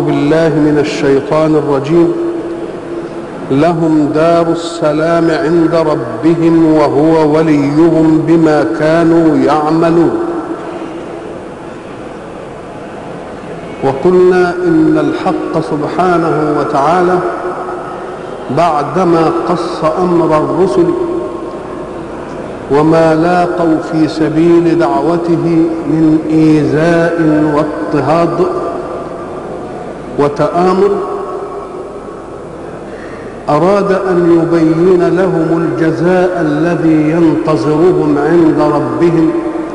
بالله من الشيطان الرجيم. لهم دار السلام عند ربهم وهو وليهم بما كانوا يعملون. وقلنا إن الحق سبحانه وتعالى بعدما قص أمر الرسل وما لاقوا في سبيل دعوته من إيذاء واضطهاد وتآمر، أراد أن يبين لهم الجزاء الذي ينتظرهم عند ربهم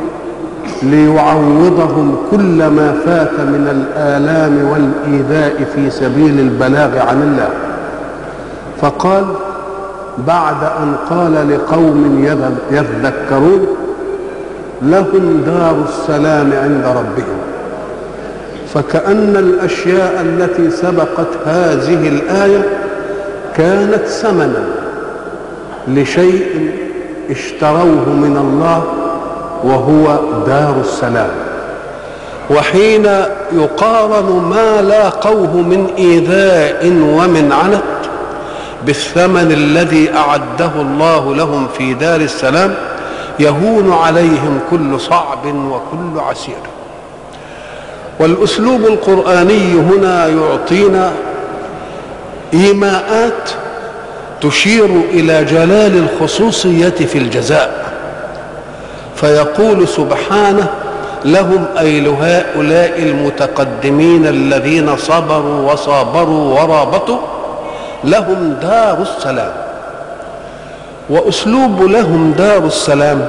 ليعوضهم كل ما فات من الآلام والإيذاء في سبيل البلاغ عن الله. فقال بعد أن قال لقوم يذكرون: لهم دار السلام عند ربهم. فكأن الأشياء التي سبقت هذه الآية كانت ثمنا لشيء اشتروه من الله وهو دار السلام. وحين يقارن ما لاقوه من إيذاء ومن عنت بالثمن الذي أعده الله لهم في دار السلام، يهون عليهم كل صعب وكل عسير. والأسلوب القرآني هنا يعطينا إيماءات تشير إلى جلال الخصوصية في الجزاء، فيقول سبحانه: لهم أي لهؤلاء المتقدمين الذين صبروا وصابروا ورابطوا لهم دار السلام. وأسلوب لهم دار السلام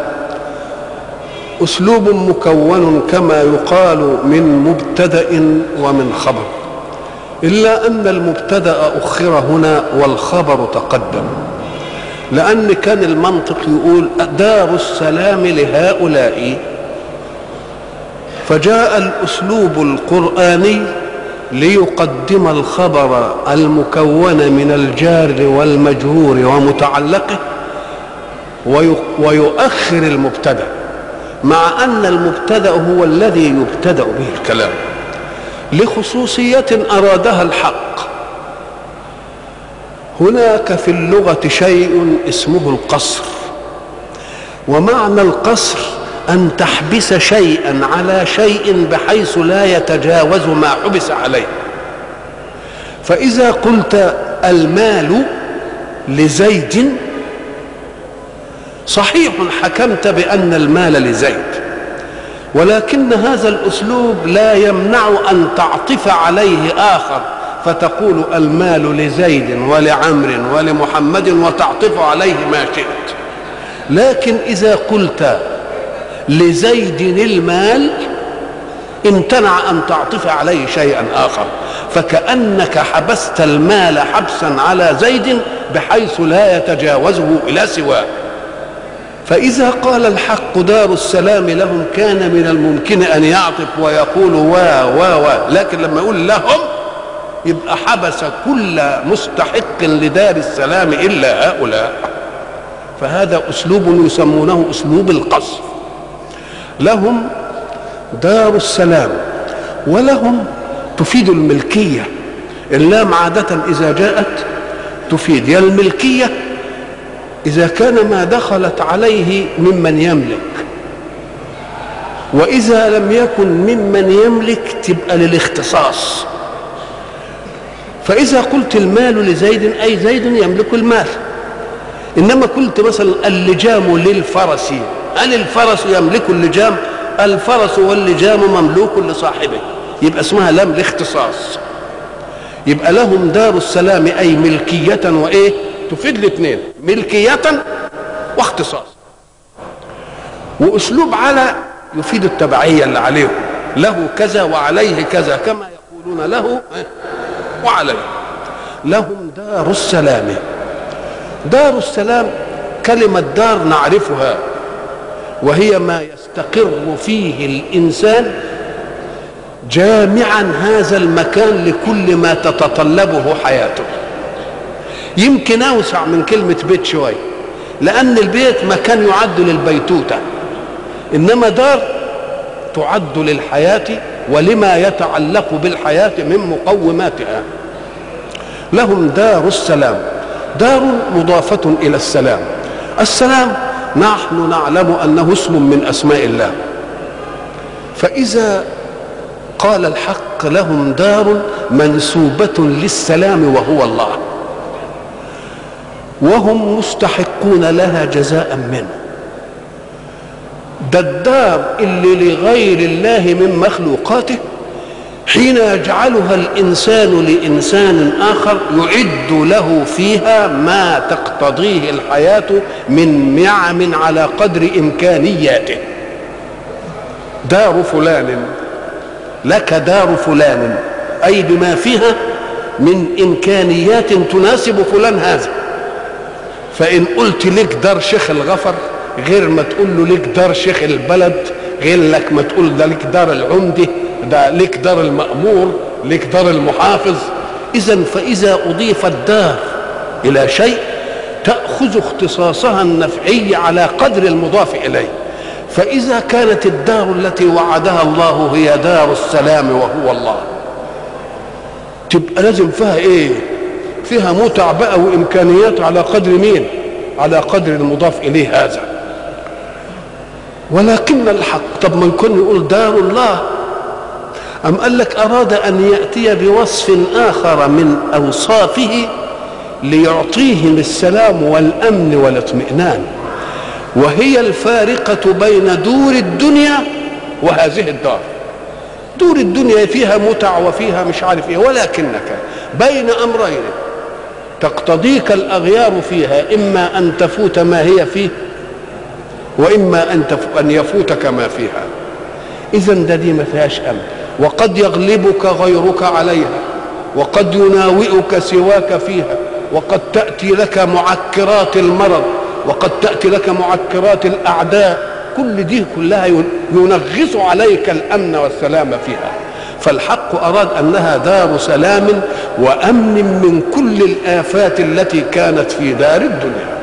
أسلوب مكون كما يقال من مبتدأ ومن خبر، إلا أن المبتدأ أخر هنا والخبر تقدم، لأن كان المنطق يقول دار السلام لهؤلاء، فجاء الأسلوب القرآني ليقدم الخبر المكون من الجار والمجرور ومتعلقه ويؤخر المبتدأ، مع أن المبتدأ هو الذي يبتدأ به الكلام لخصوصية أرادها الحق. هناك في اللغة شيء اسمه القصر، ومعنى القصر أن تحبس شيئا على شيء بحيث لا يتجاوز ما حبس عليه. فإذا قلت المال لزيد صحيح حكمت بأن المال لزيد، ولكن هذا الأسلوب لا يمنع أن تعطف عليه آخر فتقول المال لزيد ولعمر ولمحمد وتعطف عليه ما شئت. لكن إذا قلت لزيد المال امتنع أن تعطف عليه شيئا آخر، فكأنك حبست المال حبسا على زيد بحيث لا يتجاوزه إلى سواه. فإذا قال الحق دار السلام لهم كان من الممكن أن يعطف ويقول لكن لما يقول لهم يبقى حبس كل مستحق لدار السلام إلا هؤلاء. فهذا أسلوب يسمونه أسلوب القصر. لهم دار السلام، ولهم تفيد الملكية. اللام عادة إذا جاءت تفيد يا الملكية إذا كان ما دخلت عليه ممن يملك، وإذا لم يكن ممن يملك تبقى للاختصاص. فإذا قلت المال لزيد أي زيد يملك المال. إنما قلت مثلا اللجام للفرس، هل الفرس يملك اللجام؟ الفرس واللجام مملوك لصاحبه، يبقى اسمها لام الاختصاص. يبقى لهم دار السلام أي ملكية وإيه؟ تفيد الاثنين، ملكية واختصاص. وأسلوب على يفيد التبعية اللي عليهم، له كذا وعليه كذا، كما يقولون له وعليه. لهم دار السلام. دار السلام كلمة دار نعرفها، وهي ما يستقر فيه الإنسان جامعا هذا المكان لكل ما تتطلبه حياته. يمكن أوسع من كلمة بيت شوية، لأن البيت مكان يعد للبيتوتة، إنما دار تعد للحياة ولما يتعلق بالحياة من مقوماتها. لهم دار السلام. دار مضافة إلى السلام. السلام نحن نعلم أنه اسم من أسماء الله، فإذا قال الحق لهم دار منسوبة للسلام وهو الله، وهم مستحقون لها جزاء منه. ده الدار اللي لغير الله من مخلوقاته حين يجعلها الإنسان لإنسان آخر يعد له فيها ما تقتضيه الحياة من نعم على قدر إمكانياته. دار فلان لك دار فلان، أي بما فيها من إمكانيات تناسب فلان هذا. فإن قلت لك دار شيخ الغفر غير ما تقول له لك دار شيخ البلد، غير لك ما تقول ده لك دار العمدة، ده لك دار المأمور، لك دار المحافظ. إذن فإذا أضيف الدار إلى شيء تأخذ اختصاصها النفعي على قدر المضاف إليه. فإذا كانت الدار التي وعدها الله هي دار السلام وهو الله، تبقى لازم فيها إيه؟ فيها متع بقى وإمكانيات على قدر مين؟ على قدر المضاف إليه هذا. ولكن الحق طب ما نكون نقول دار الله، أم قال لك أراد أن يأتي بوصف آخر من أوصافه ليعطيهم السلام والأمن والاطمئنان، وهي الفارقة بين دور الدنيا وهذه الدار. دور الدنيا فيها متع وفيها مش عارف ايه، ولكنك بين أمرين تقتضيك الأغيار فيها، إما أن تفوت ما هي فيه وإما أن يفوتك ما فيها. إذن ده دي ما فيهاش أمن، وقد يغلبك غيرك عليها، وقد يناوئك سواك فيها، وقد تأتي لك معكرات المرض، وقد تأتي لك معكرات الأعداء، كل دي كلها ينغص عليك الأمن والسلام فيها. فالحق أراد أنها دار سلام وأمن من كل الآفات التي كانت في دار الدنيا.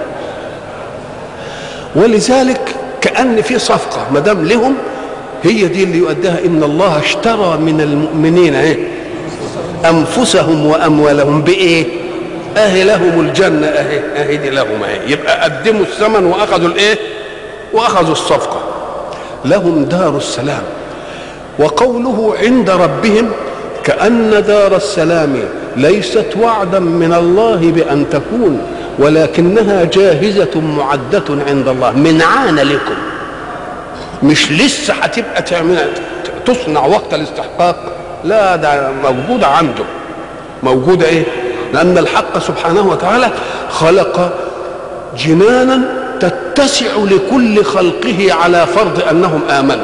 ولذلك كأن في صفقة ما دام لهم، هي دي اللي يؤديها إن الله اشترى من المؤمنين أنفسهم وأموالهم بإيه؟ أهي لهم الجنة، أهي دي لهم أهي. يبقى قدموا الثمن وأخذوا الإيه؟ وأخذوا الصفقة. لهم دار السلام. وقوله عند ربهم كأن دار السلام ليست وعدا من الله بأن تكون، ولكنها جاهزة معدة عند الله، منعان لكم، مش لسه هتبقى تصنع وقت الاستحقاق، لا ده موجودة عنده. موجودة ايه؟ لأن الحق سبحانه وتعالى خلق جنانا تتسع لكل خلقه على فرض أنهم آمنوا،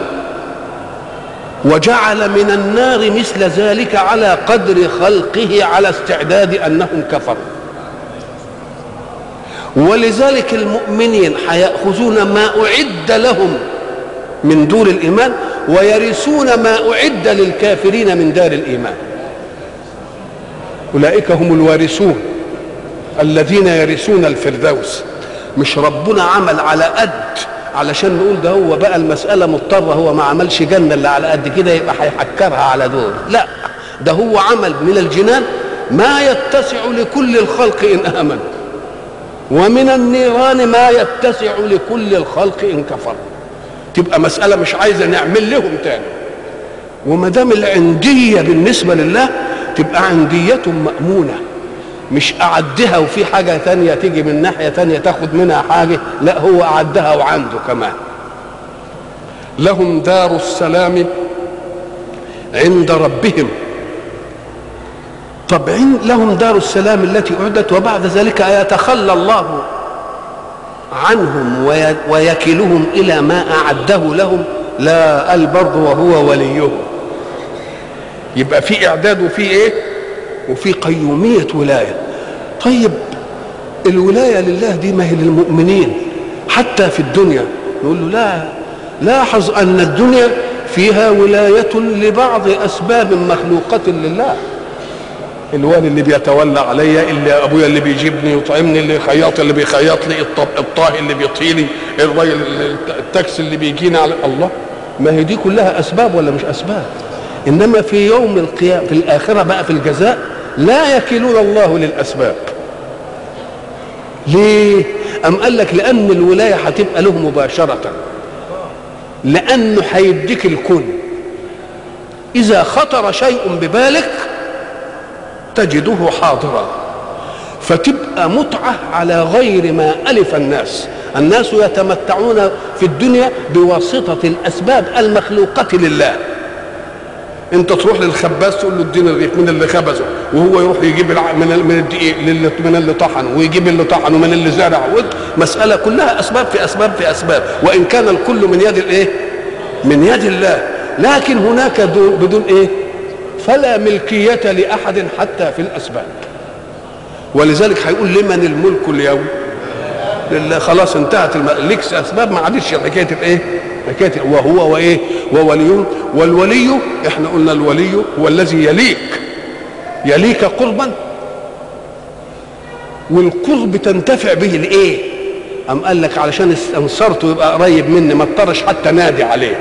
وجعل من النار مثل ذلك على قدر خلقه على استعداد أنهم كفروا. ولذلك المؤمنين هيأخذون ما أعد لهم من دور الإيمان ويرثون ما أعد للكافرين من دار الإيمان. أولئك هم الوارثون الذين يرثون الفردوس. مش ربنا عمل على قد علشان نقول ده هو بقى المسألة مضطرة، هو ما عملش جنة اللي على قد كده يبقى هيحكرها على دول، لا، ده هو عمل من الجنان ما يتسع لكل الخلق إن آمنوا، ومن النيران ما يتسع لكل الخلق إن كفروا. تبقى مسألة مش عايزة نعمل لهم تاني. وما دام العندية بالنسبة لله تبقى عندية مأمونة، مش أعدها وفي حاجة تانية تيجي من ناحية تانية تاخد منها حاجة، لا، هو أعدها وعنده كمان. لهم دار السلام عند ربهم. طب لهم دار السلام التي أعدت، وبعد ذلك يتخلى الله عنهم ويكلهم إلى ما أعده لهم؟ لا، البر وهو وليهم. يبقى في إعداد وفي إيه؟ وفي قيومية ولاية. طيب الولاية لله دي ما هي للمؤمنين حتى في الدنيا. نقول له لا، لاحظ أن الدنيا فيها ولاية لبعض أسباب مخلوقة لله. الوالي اللي بيتولى عليا، اللي ابويا اللي بيجيبني يطعمني، اللي خياط اللي بيخيط لي، الطاهي اللي بيطهي لي، الراجل التاكسي اللي بيجينا على الله. ما هي دي كلها اسباب ولا مش اسباب؟ انما في يوم القيامه في الاخره بقى في الجزاء لا يكلون الله للاسباب. ليه؟ أم قال لك لأن الولاية هتبقى له مباشرة، لأنه هيديك الكل. إذا خطر شيء ببالك تجده حاضرا، فتبقى متعة على غير ما ألف الناس. الناس يتمتعون في الدنيا بواسطة الأسباب المخلوقة لله. انت تروح للخباز تقول له اديني الرغيف، من اللي خبزه، وهو يروح يجيب من الدقيق، من اللي طحنه، ويجيب اللي طحنه، من اللي زرعه. مسألة كلها اسباب في اسباب في اسباب، وان كان الكل من يد الايه؟ من يد الله. لكن هناك بدون ايه؟ فلا ملكية لأحد حتى في الاسباب. ولذلك هيقول لمن الملك اليوم؟ لله. خلاص انتهت ليك اسباب، ما عادش حكايه الايه؟ حكايه وهو وايه؟ وولي. والولي احنا قلنا الولي هو الذي يليك قربا، والقرب تنتفع به لايه؟ ام قال لك علشان استنصرته يبقى قريب مني، ما اضطرش حتى نادي عليه،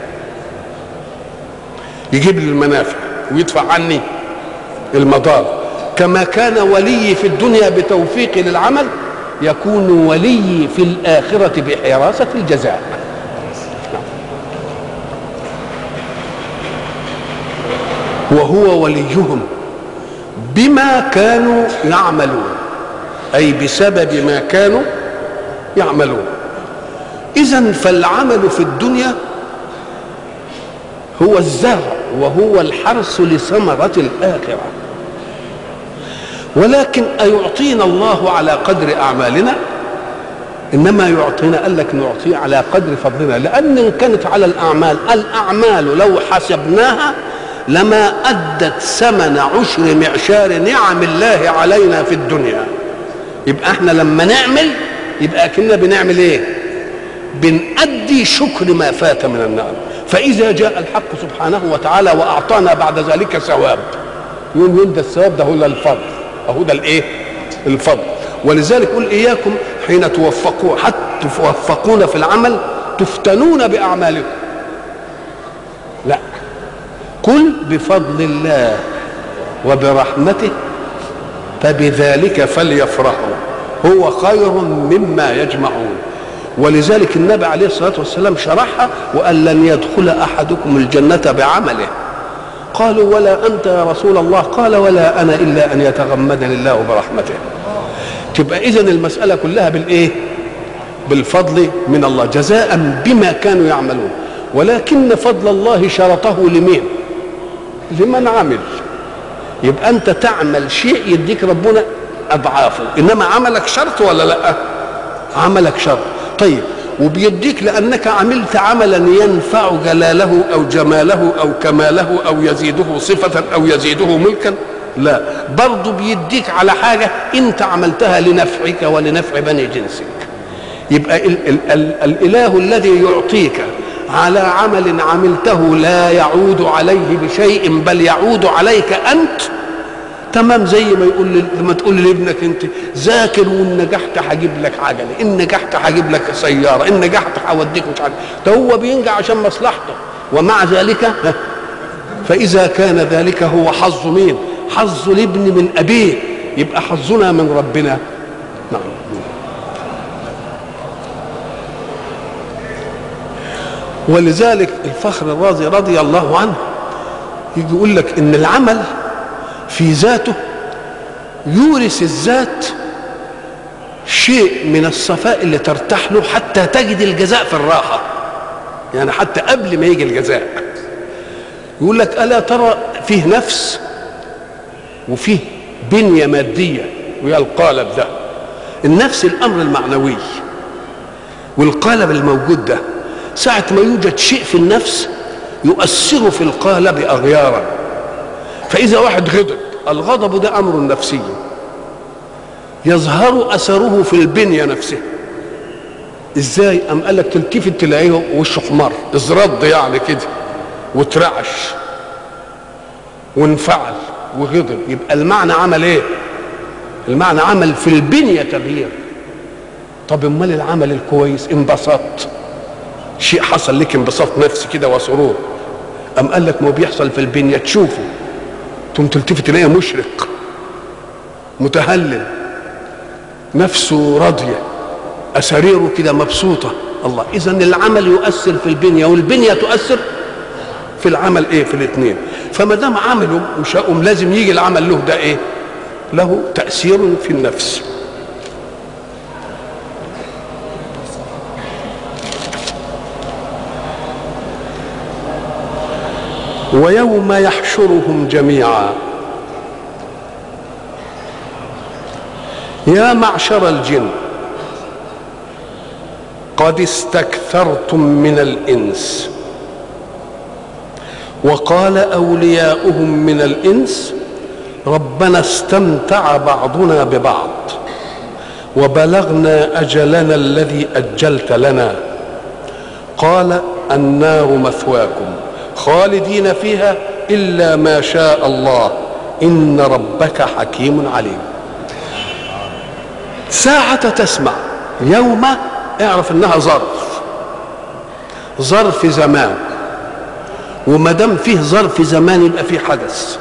يجيب لي المنافع ويدفع عني المضار. كما كان ولي في الدنيا بتوفيقي للعمل، يكون ولي في الآخرة بحراسة الجزاء. وهو وليهم بما كانوا يعملون، أي بسبب ما كانوا يعملون. إذن فالعمل في الدنيا هو الزرع وهو الحرث لثمرة الآخرة. ولكن أيعطينا الله على قدر أعمالنا؟ إنما يعطينا، قال لك نعطيه على قدر فضلنا، لأن إن كانت على الأعمال لو حسبناها لما أدت ثمن عشر معشار نعم الله علينا في الدنيا. يبقى احنا لما نعمل يبقى كنا بنعمل ايه؟ بنأدي شكر ما فات من النعم. فإذا جاء الحق سبحانه وتعالى وأعطانا بعد ذلك ثواب، يقول ده الثواب ده هو الفضل، أهو ده الايه؟ الفضل. ولذلك قل إياكم حين توفقون في العمل تفتنون بأعمالكم. لا، قل بفضل الله وبرحمته فبذلك فليفرحوا هو خير مما يجمعون. ولذلك النبي عليه الصلاة والسلام شرحها وقال لن يدخل أحدكم الجنة بعمله. قالوا ولا أنت يا رسول الله؟ قال ولا أنا إلا أن يتغمدني الله برحمته. تبقى إذن المسألة كلها بالإيه؟ بالفضل من الله، جزاء بما كانوا يعملون. ولكن فضل الله شرطه لمين؟ لمن عمل. يبقى أنت تعمل شيء يديك ربنا أضعافه، إنما عملك شرط ولا لا؟ عملك شرط. طيب، وبيديك لأنك عملت عملا ينفع جلاله أو جماله أو كماله أو يزيده صفة أو يزيده ملكا؟ لا، برضه بيديك على حاجة أنت عملتها لنفعك ولنفع بني جنسك. يبقى الإله الذي يعطيك على عمل عملته لا يعود عليه بشيء بل يعود عليك أنت، تمام. زي ما يقول لما تقول لابنك انت ذاكر وان نجحت هجيب لك عجله، ان نجحت هجيب لك سياره، ان نجحت هوديك مش عارف. ده هو بينجح عشان مصلحته، ومع ذلك فاذا كان ذلك هو حظ مين؟ حظ الابن من ابيه، يبقى حظنا من ربنا. نعم. ولذلك الفخر الرازي رضي الله عنه يجي يقول لك ان العمل في ذاته يورث الذات شيء من الصفاء اللي ترتاح له حتى تجد الجزاء في الراحة، يعني حتى قبل ما يجي الجزاء. يقول لك ألا ترى فيه نفس وفيه بنية مادية، وهي القالب ده. النفس الأمر المعنوي، والقالب الموجود ده ساعة ما يوجد شيء في النفس يؤثر في القالب أغيارا. فإذا واحد غضب، الغضب ده أمر نفسي يظهر أثره في البنية نفسها. إزاي؟ أم قال لك تلتفت تلاقيه وشه حمر، ازرد يعني كده، وترعش وانفعل وغضب. يبقى المعنى عمل إيه؟ المعنى عمل في البنية تغيير. طب امال العمل الكويس؟ انبسطت، شيء حصل لك انبساط نفسي كده وسرور، أم قال لك ما بيحصل في البنية تشوفه ثم تلتفت تلاقيه مشرق متهلل نفسه راضية أساريره كده مبسوطة. الله، إذن العمل يؤثر في البنية والبنية تؤثر في العمل ايه؟ في الاثنين. فما دام عمله مش هقوم لازم يجي العمل له ده ايه؟ له تأثير في النفس. ويوم يحشرهم جميعا يا معشر الجن قد استكثرتم من الإنس وقال أولياؤهم من الإنس ربنا استمتع بعضنا ببعض وبلغنا أجلنا الذي أجلت لنا قال النار مثواكم خالدين فيها إلا ما شاء الله إن ربك حكيم عليم. ساعة تسمع يوم اعرف انها ظرف زمان، وما دام فيه ظرف زمان يبقى فيه حدث.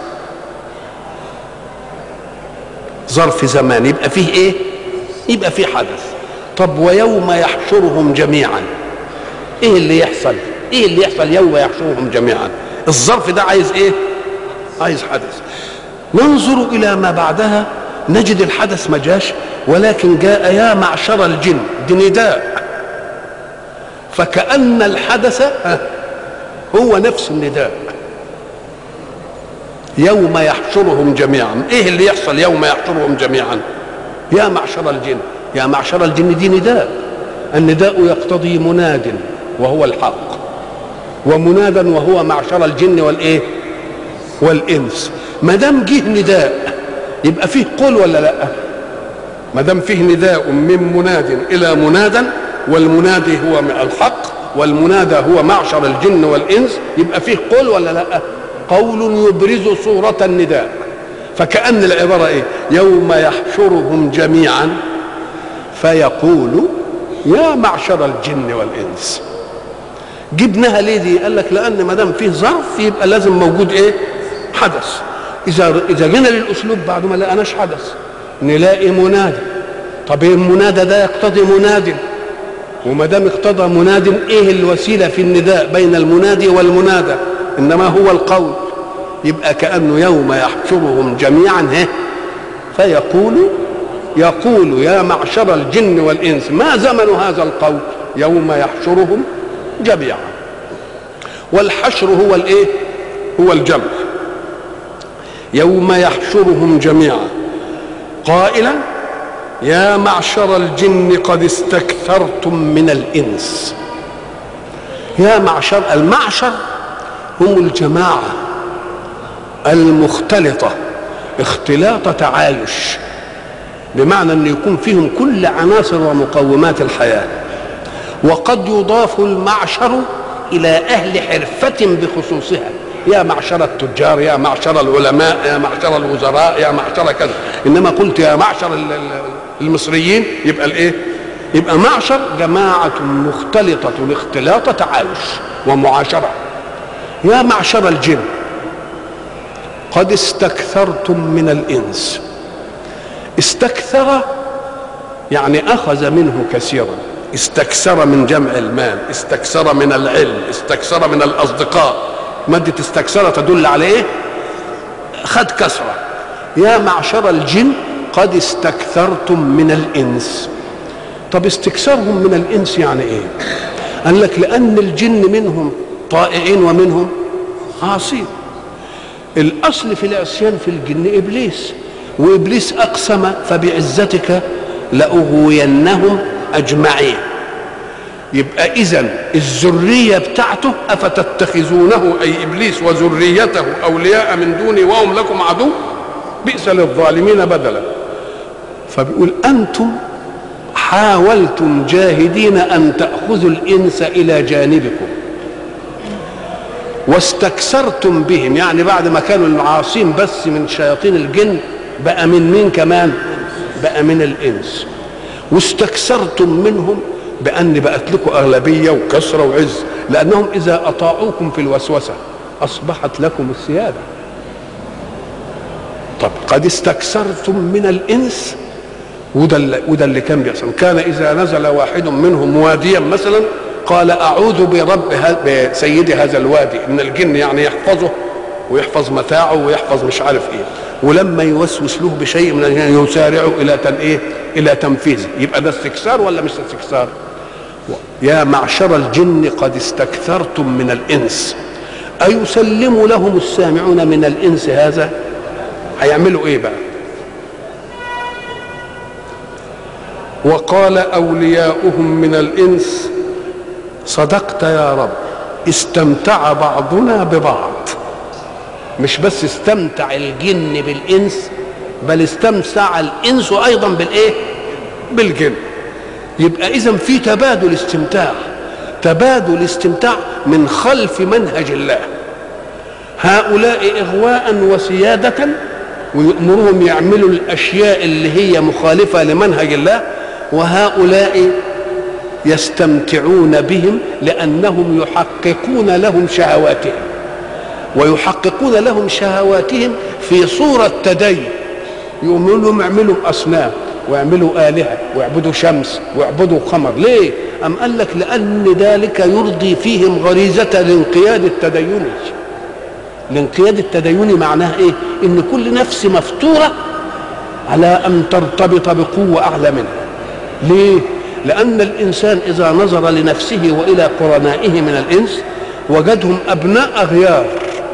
ظرف زمان يبقى فيه ايه؟ يبقى فيه حدث. طب ويوم يحشرهم جميعا ايه اللي يحصل؟ ايه اللي يحصل يوم يحشرهم جميعا؟ الظرف ده عايز ايه؟ عايز حدث. ننظر الى ما بعدها نجد الحدث ما جاش، ولكن جاء يا معشر الجن، دي نداء، فكأن الحدث هو نفس النداء. يوم يحشرهم جميعا، ايه اللي يحصل يوم يحشرهم جميعا؟ يا معشر الجن، يا معشر الجن دي نداء، النداء يقتضي مناد وهو الحق، ومنادا وهو معشر الجن والايه؟ والانس. ما دام جه نداء يبقى فيه قول ولا لا؟ ما دام فيه نداء من مناد الى منادى، والمنادي هو الحق والمنادى هو معشر الجن والانس، يبقى فيه قول ولا لا؟ قول يبرز صورة النداء. فكأن العبارة ايه؟ يوم يحشرهم جميعا فيقول يا معشر الجن والانس. جبناها ليه دي؟ قال لك لان ما دام فيه ظرف يبقى لازم موجود ايه؟ حدث. اذا جينا للاسلوب بعد ما لقناش حدث نلاقي منادي. طب المنادى ده يقتضي مناد، وما دام اقتضى مناد ايه الوسيله في النداء بين المنادي والمنادى؟ انما هو القول. يبقى كانه يوم يحشرهم جميعا يقول يا معشر الجن والانس. ما زمن هذا القول؟ يوم يحشرهم جميعا. والحشر هو الايه؟ هو الجمع. يوم يحشرهم جميعا قائلا يا معشر الجن قد استكثرتم من الانس. يا معشر، المعشر هم الجماعه المختلطه اختلاط تعايش، بمعنى ان يكون فيهم كل عناصر ومقومات الحياه. وقد يضاف المعشر الى اهل حرفه بخصوصها، يا معشر التجار، يا معشر العلماء، يا معشر الوزراء، يا معشر كذا. انما قلت يا معشر المصريين يبقى الايه؟ يبقى معشر جماعه مختلطه الاختلاط تعايش ومعاشره. يا معشر الجن قد استكثرتم من الانس. استكثر يعني اخذ منه كثيرا، استكثر من جمع المال، استكثر من العلم، استكثر من الاصدقاء. مادة استكثر تدل على ايه؟ خد كثرة. يا معشر الجن قد استكثرتم من الانس. طب استكثارهم من الانس يعني ايه؟ قال لك لان الجن منهم طائعين ومنهم عاصين. الاصل في العصيان في الجن ابليس، وابليس اقسم فبعزتك لاغوينهم اجمعين. يبقى اذن الذريه بتاعته افتتخذونه اي ابليس وذريته اولياء من دوني وهم لكم عدو بئس للظالمين بدلا. فبيقول انتم حاولتم جاهدين ان تاخذوا الانس الى جانبكم واستكثرتم بهم، يعني بعد ما كانوا العاصين بس من شياطين الجن بقى من مين كمان؟ بقى من الانس. واستكثرتم منهم بأن بقت لكم أغلبية وكثرة وعز، لأنهم إذا أطاعوكم في الوسوسة أصبحت لكم السيادة. طب قد استكثرتم من الإنس، وده اللي كان بيحصل. كان إذا نزل واحد منهم واديا مثلا قال أعوذ بسيد هذا الوادي، إن الجن يعني يحفظه ويحفظ متاعه ويحفظ مش عارف إيه، ولما يوسوس له بشيء من الجن يسارع إلى تنفيذه. يبقى ده استكثار ولا مش استكثار؟ يا معشر الجن قد استكثرتم من الإنس. أيسلم لهم السامعون من الإنس هذا؟ هيعملوا إيه بقى؟ وقال أولياؤهم من الإنس صدقت يا رب، استمتع بعضنا ببعض. مش بس استمتع الجن بالإنس، بل استمتع الإنس أيضا بالإيه؟ بالجن. يبقى إذن في تبادل استمتاع من خلف منهج الله. هؤلاء إغواء وسيادة ويأمرهم يعملوا الأشياء اللي هي مخالفة لمنهج الله، وهؤلاء يستمتعون بهم لأنهم يحققون لهم شهواتهم، ويحققون لهم شهواتهم في صورة تدين. يقولوا لهم اعملوا أصنام ويعملوا آلهة ويعبدوا شمس ويعبدوا قمر. ليه؟ أم قال لك لأن ذلك يرضي فيهم غريزة الانقياد التديني. الانقياد التديني معناه إيه؟ إن كل نفس مفطورة على أن ترتبط بقوة أعلى منها. ليه؟ لأن الإنسان إذا نظر لنفسه وإلى قرنائه من الإنس وجدهم أبناء أغيار،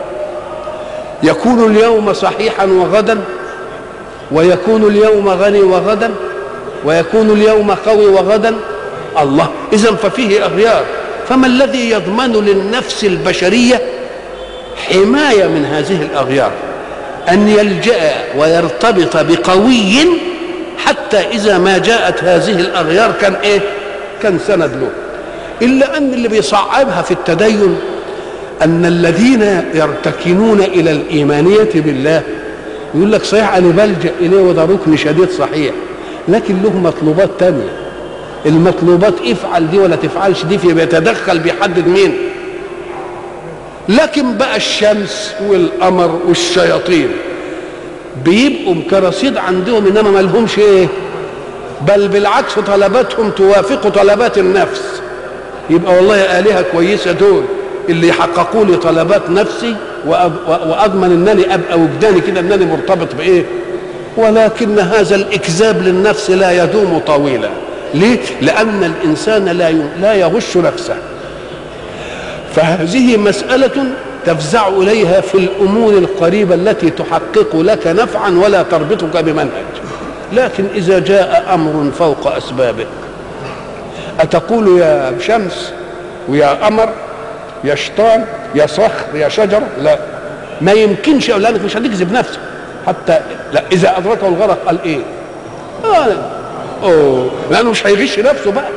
يكون اليوم صحيحا وغدا، ويكون اليوم غني وغدا، ويكون اليوم قوي وغدا. الله، إذن ففيه أغيار. فما الذي يضمن للنفس البشرية حماية من هذه الأغيار؟ أن يلجأ ويرتبط بقوي حتى إذا ما جاءت هذه الأغيار كان إيه؟ كان سند له. إلا أن اللي بيصعبها في التدين أن الذين يرتكنون إلى الإيمانية بالله يقول لك صحيح أنا بلجأ إليه وده ركن شديد صحيح، لكن له مطلوبات تانية. المطلوبات افعل دي ولا تفعلش دي، في بيتدخل بيحدد مين. لكن بقى الشمس والقمر والشياطين بيبقوا كرصيد عندهم، انما ما لهمش ايه، بل بالعكس طلباتهم توافق طلبات النفس. يبقى والله آلهة كويسة دول اللي يحققوا لي طلبات نفسي واضمن انني ابقى وجداني كده انني مرتبط بايه. ولكن هذا الاكذاب للنفس لا يدوم طويلا. ليه؟ لان الانسان لا يغش نفسه. فهذه مسألة تفزع إليها في الأمور القريبة التي تحقق لك نفعا ولا تربطك بمنهج. لكن إذا جاء أمر فوق أسبابك أتقول يا شمس ويا قمر يا شيطان يا صخر يا شجرة؟ لا، ما يمكنش، لأنك مش هتكذب نفسك حتى. لا، إذا أدركه الغرق قال إيه؟ لأنه مش هيغش نفسه بقى.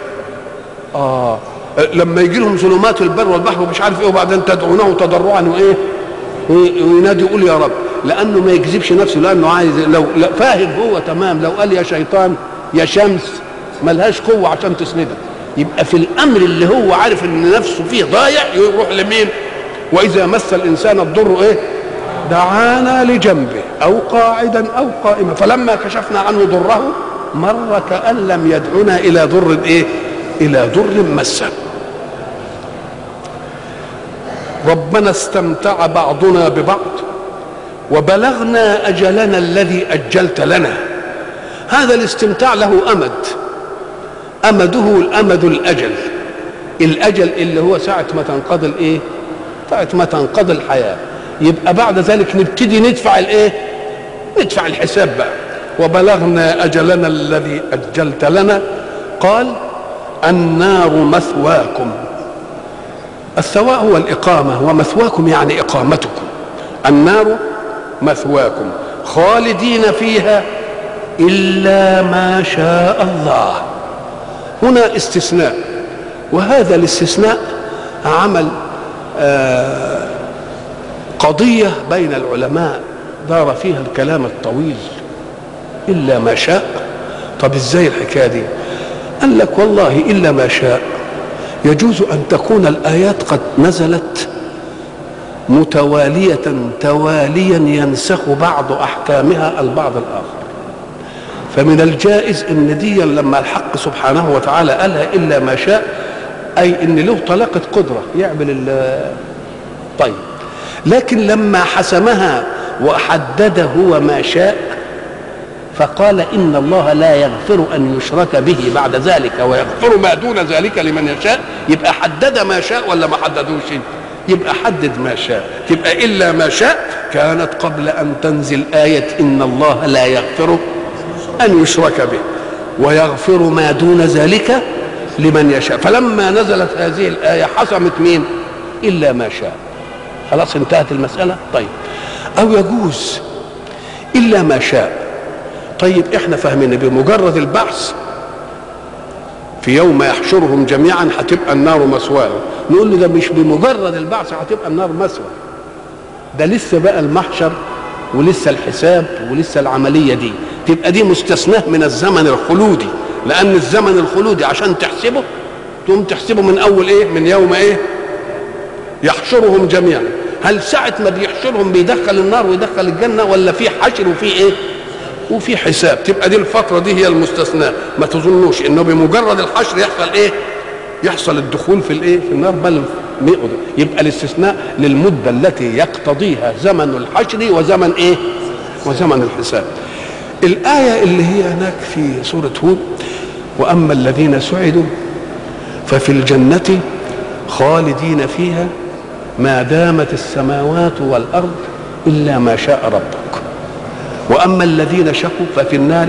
لما يجي لهم ظلمات البر والبحر ومش عارف ايه، وبعدين تدعونه تضرعا وايه وينادي يقول يا رب، لانه ما يكذبش نفسه، لانه عايز لو فاهم هو تمام. لو قال يا شيطان يا شمس ملهاش قوه عشان تسنده. يبقى في الامر اللي هو عارف ان نفسه فيه ضايع يروح لمين؟ واذا مس الانسان الضر ايه؟ دعانا لجنبه او قاعدا او قائما، فلما كشفنا عنه ضره مر كأن لم يدعنا الى ضر ايه؟ الى ضر مسه. ربنا استمتع بعضنا ببعض وبلغنا أجلنا الذي أجلت لنا. هذا الاستمتاع له أمد، أمده الأمد الأجل اللي هو ساعة ما تنقضي الإيه؟ ساعة ما تنقضي الحياة. يبقى بعد ذلك نبتدي ندفع الإيه؟ ندفع الحساب بقى. وبلغنا أجلنا الذي أجلت لنا. قال النار مثواكم. الثواء هو الإقامة، ومثواكم يعني إقامتكم. النار مثواكم خالدين فيها إلا ما شاء الله. هنا استثناء، وهذا الاستثناء عمل قضية بين العلماء دار فيها الكلام الطويل. إلا ما شاء. طب إزاي الحكاية دي؟ قال لك والله إلا ما شاء يجوز أن تكون الآيات قد نزلت متوالية تواليا ينسخ بعض أحكامها البعض الآخر. فمن الجائز ان دي لما الحق سبحانه وتعالى قالها الا ما شاء، اي ان له طلاقه قدره يعمل طيب، لكن لما حسمها وحدد هو ما شاء فقال ان الله لا يغفر ان يشرك به بعد ذلك ويغفر ما دون ذلك لمن يشاء، يبقى حدد ما شاء ولا ما حددوش؟ يبقى حدد ما شاء، تبقى الا ما شاء كانت قبل ان تنزل ايه ان الله لا يغفر أن يشرك به ويغفر ما دون ذلك لمن يشاء. فلما نزلت هذه الآية حسمت مين؟ إلا ما شاء. خلاص انتهت المسألة. طيب، أو يجوز إلا ما شاء. طيب احنا فاهمين بمجرد البعث في يوم يحشرهم جميعا هتبقى النار مثواهم، نقول له ده مش بمجرد البعث هتبقى النار مثوى، ده لسه بقى المحشر ولسه الحساب ولسه العملية دي، تبقى دي مستثناه من الزمن الخلودي، لأن الزمن الخلودي عشان تحسبه تقوم تحسبه من أول إيه؟ من يوم إيه؟ يحشرهم جميعا. هل ساعة ما بيحشرهم بيدخل النار ويدخل الجنة، ولا في حشر وفي إيه؟ وفي حساب؟ تبقى دي الفترة دي هي المستثناة. ما تظنوش إنه بمجرد الحشر يحصل إيه؟ يحصل الدخول في الإيه؟ في النار، بل يبقى الاستثناء للمدة التي يقتضيها زمن الحشر وزمن إيه؟ وزمن الحساب. الآية اللي هي هناك في سورة هود: وأما الذين سعدوا ففي الجنة خالدين فيها ما دامت السماوات والأرض إلا ما شاء ربك، وأما الذين شقوا ففي النار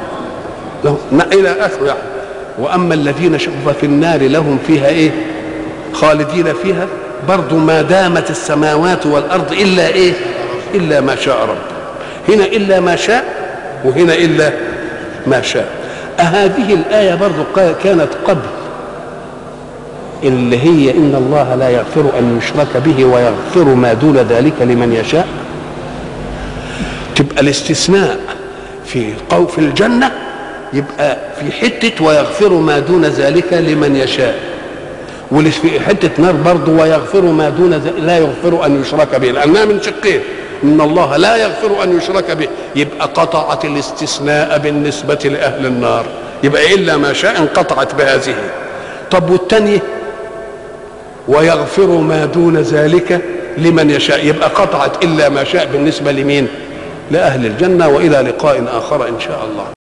إلى آخره يعني. وأما الذين شقوا ففي النار لهم فيها إيه؟ خالدين فيها برضو ما دامت السماوات والأرض إلا إيه؟ إلا ما شاء ربك. هنا إلا ما شاء وهنا إلا ما شاء. هذه الآية برضو كانت قبل اللي هي إن الله لا يغفر أن يشرك به ويغفر ما دون ذلك لمن يشاء. تبقى الاستثناء في الجنة يبقى في حتة ويغفر ما دون ذلك لمن يشاء، وفي حتة نار برضو ويغفر ما دون ذلك لا يغفر أن يشرك به، لأنها من شقين. إن الله لا يغفر أن يشرك به يبقى قطعت الاستثناء بالنسبة لأهل النار، يبقى إلا ما شاء انقطعت بهذه. طب والتانية ويغفر ما دون ذلك لمن يشاء، يبقى قطعت إلا ما شاء بالنسبة لمين؟ لأهل الجنة. وإلى لقاء آخر إن شاء الله.